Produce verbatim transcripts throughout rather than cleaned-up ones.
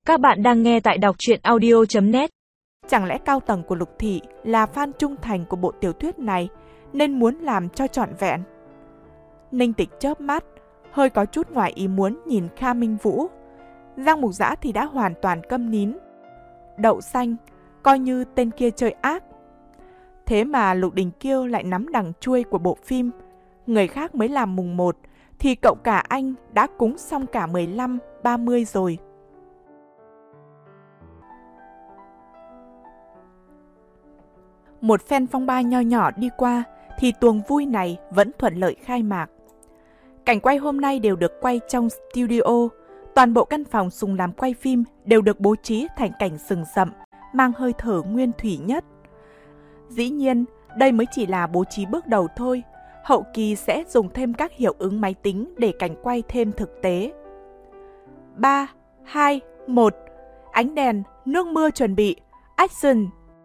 Các bạn đang nghe tại đọc truyện audio chấm net. Chẳng lẽ cao tầng của Lục Thị là fan trung thành của bộ tiểu thuyết này nên muốn làm cho trọn vẹn? Ninh Tịch chớp mắt, hơi có chút ngoài ý muốn nhìn Kha Minh Vũ. Giang Mục Dã thì đã hoàn toàn câm nín. Đậu xanh, coi như tên kia chơi ác. Thế mà Lục Đình Kiêu lại nắm đằng chuôi của bộ phim. Người khác mới làm mùng một, thì cậu cả anh đã cúng xong cả mười lăm, ba mươi rồi. Một phen phong ba nho nhỏ đi qua, thì tuồng vui này vẫn thuận lợi khai mạc. Cảnh quay hôm nay đều được quay trong studio. Toàn bộ căn phòng dùng làm quay phim đều được bố trí thành cảnh rừng rậm, mang hơi thở nguyên thủy nhất. Dĩ nhiên, đây mới chỉ là bố trí bước đầu thôi. Hậu kỳ sẽ dùng thêm các hiệu ứng máy tính để cảnh quay thêm thực tế. ba, hai, một. Ánh đèn, nước mưa chuẩn bị. Action!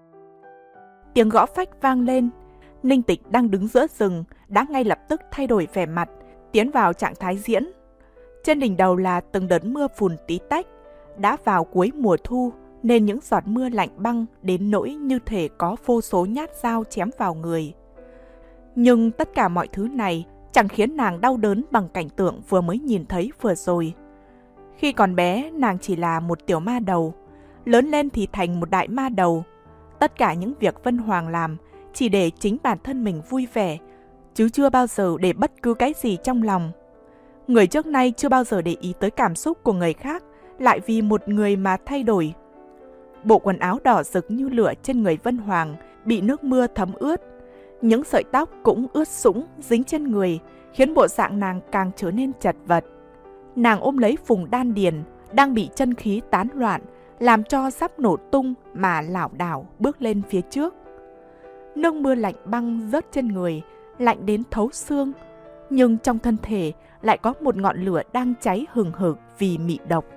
Tiếng gõ phách vang lên. Ninh Tịch đang đứng giữa rừng, đã ngay lập tức thay đổi vẻ mặt, tiến vào trạng thái diễn. Trên đỉnh đầu là từng đợt mưa phùn tí tách. Đã vào cuối mùa thu, nên những giọt mưa lạnh băng đến nỗi như thể có vô số nhát dao chém vào người. Nhưng tất cả mọi thứ này chẳng khiến nàng đau đớn bằng cảnh tượng vừa mới nhìn thấy vừa rồi. Khi còn bé, nàng chỉ là một tiểu ma đầu, lớn lên thì thành một đại ma đầu. Tất cả những việc Vân Hoàng làm chỉ để chính bản thân mình vui vẻ, chứ chưa bao giờ để bất cứ cái gì trong lòng. Người trước nay chưa bao giờ để ý tới cảm xúc của người khác, lại vì một người mà thay đổi. Bộ quần áo đỏ rực như lửa trên người Vân Hoàng bị nước mưa thấm ướt. Những sợi tóc cũng ướt sũng dính trên người, khiến bộ dạng nàng càng trở nên chật vật. Nàng ôm lấy vùng đan điền, đang bị chân khí tán loạn, làm cho sắp nổ tung mà lảo đảo bước lên phía trước. Nước mưa lạnh băng rớt trên người, lạnh đến thấu xương, nhưng trong thân thể lại có một ngọn lửa đang cháy hừng hực vì mị độc.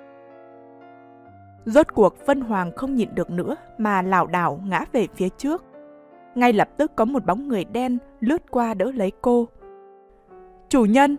Rốt cuộc Vân Hoàng không nhịn được nữa mà lảo đảo ngã về phía trước. Ngay lập tức có một bóng người đen lướt qua đỡ lấy cô. Chủ nhân!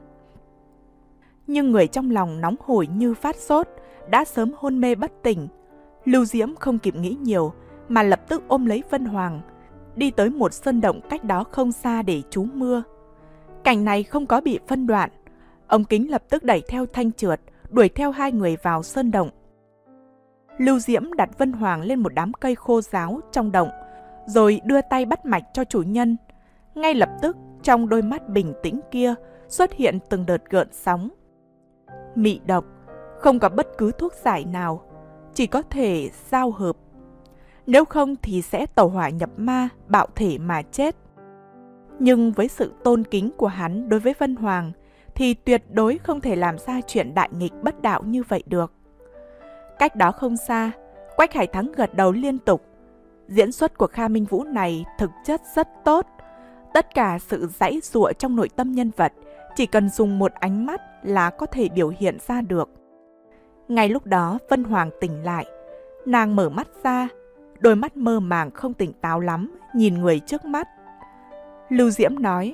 Nhưng người trong lòng nóng hổi như phát sốt, đã sớm hôn mê bất tỉnh. Lưu Diễm không kịp nghĩ nhiều, mà lập tức ôm lấy Vân Hoàng, đi tới một sơn động cách đó không xa để trú mưa. Cảnh này không có bị phân đoạn. Ống kính lập tức đẩy theo thanh trượt, đuổi theo hai người vào sơn động. Lưu Diễm đặt Vân Hoàng lên một đám cây khô ráo trong động, rồi đưa tay bắt mạch cho chủ nhân. Ngay lập tức, trong đôi mắt bình tĩnh kia xuất hiện từng đợt gợn sóng. Mị độc, không có bất cứ thuốc giải nào, chỉ có thể giao hợp. Nếu không thì sẽ tẩu hỏa nhập ma, bạo thể mà chết. Nhưng với sự tôn kính của hắn đối với Vân Hoàng, thì tuyệt đối không thể làm ra chuyện đại nghịch bất đạo như vậy được. Cách đó không xa, Quách Hải Thắng gật đầu liên tục. Diễn xuất của Kha Minh Vũ này thực chất rất tốt. Tất cả sự giãy giụa trong nội tâm nhân vật chỉ cần dùng một ánh mắt là có thể biểu hiện ra được. Ngay lúc đó Vân Hoàng tỉnh lại. Nàng mở mắt ra, đôi mắt mơ màng không tỉnh táo lắm, nhìn người trước mắt. Lưu Diễm nói: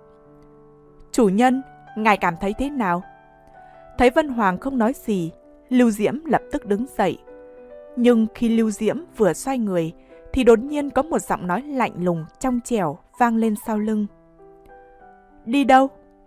Chủ nhân, ngài cảm thấy thế nào? Thấy Vân Hoàng không nói gì, Lưu Diễm lập tức đứng dậy. Nhưng khi Lưu Diễm vừa xoay người, thì đột nhiên có một giọng nói lạnh lùng, trong trẻo vang lên sau lưng. Đi đâu?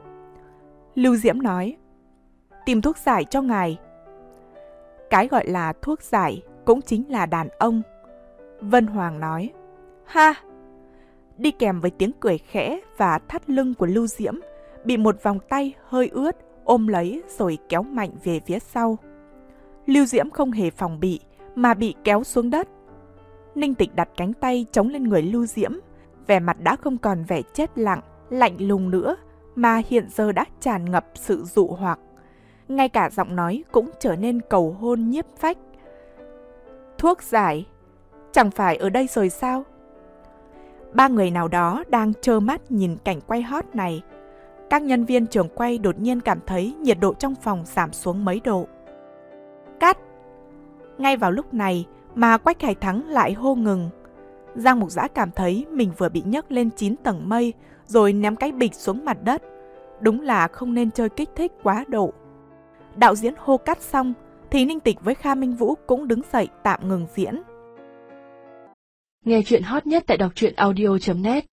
Lưu Diễm nói: Tìm thuốc giải cho ngài. Cái gọi là thuốc giải cũng chính là đàn ông. Vân Hoàng nói: Ha! Đi kèm với tiếng cười khẽ và thắt lưng của Lưu Diễm bị một vòng tay hơi ướt ôm lấy rồi kéo mạnh về phía sau. Lưu Diễm không hề phòng bị mà bị kéo xuống đất. Ninh Tịch đặt cánh tay chống lên người Lưu Diễm, vẻ mặt đã không còn vẻ chết lặng, lạnh lùng nữa, mà hiện giờ đã tràn ngập sự dụ hoặc. Ngay cả giọng nói cũng trở nên cầu hôn nhiếp phách. Thuốc giải? Chẳng phải ở đây rồi sao? Ba người nào đó đang trơ mắt nhìn cảnh quay hot này. Các nhân viên trường quay đột nhiên cảm thấy nhiệt độ trong phòng giảm xuống mấy độ. Cắt! Ngay vào lúc này mà Quách Hải Thắng lại hô ngừng. Giang Mục Dã cảm thấy mình vừa bị nhấc lên chín tầng mây rồi ném cái bịch xuống mặt đất. Đúng là không nên chơi kích thích quá độ. Đạo diễn hô cắt xong thì Ninh Tịch với Kha Minh Vũ cũng đứng dậy tạm ngừng diễn. Nghe chuyện hot nhất tại đọc truyện audio chấm net.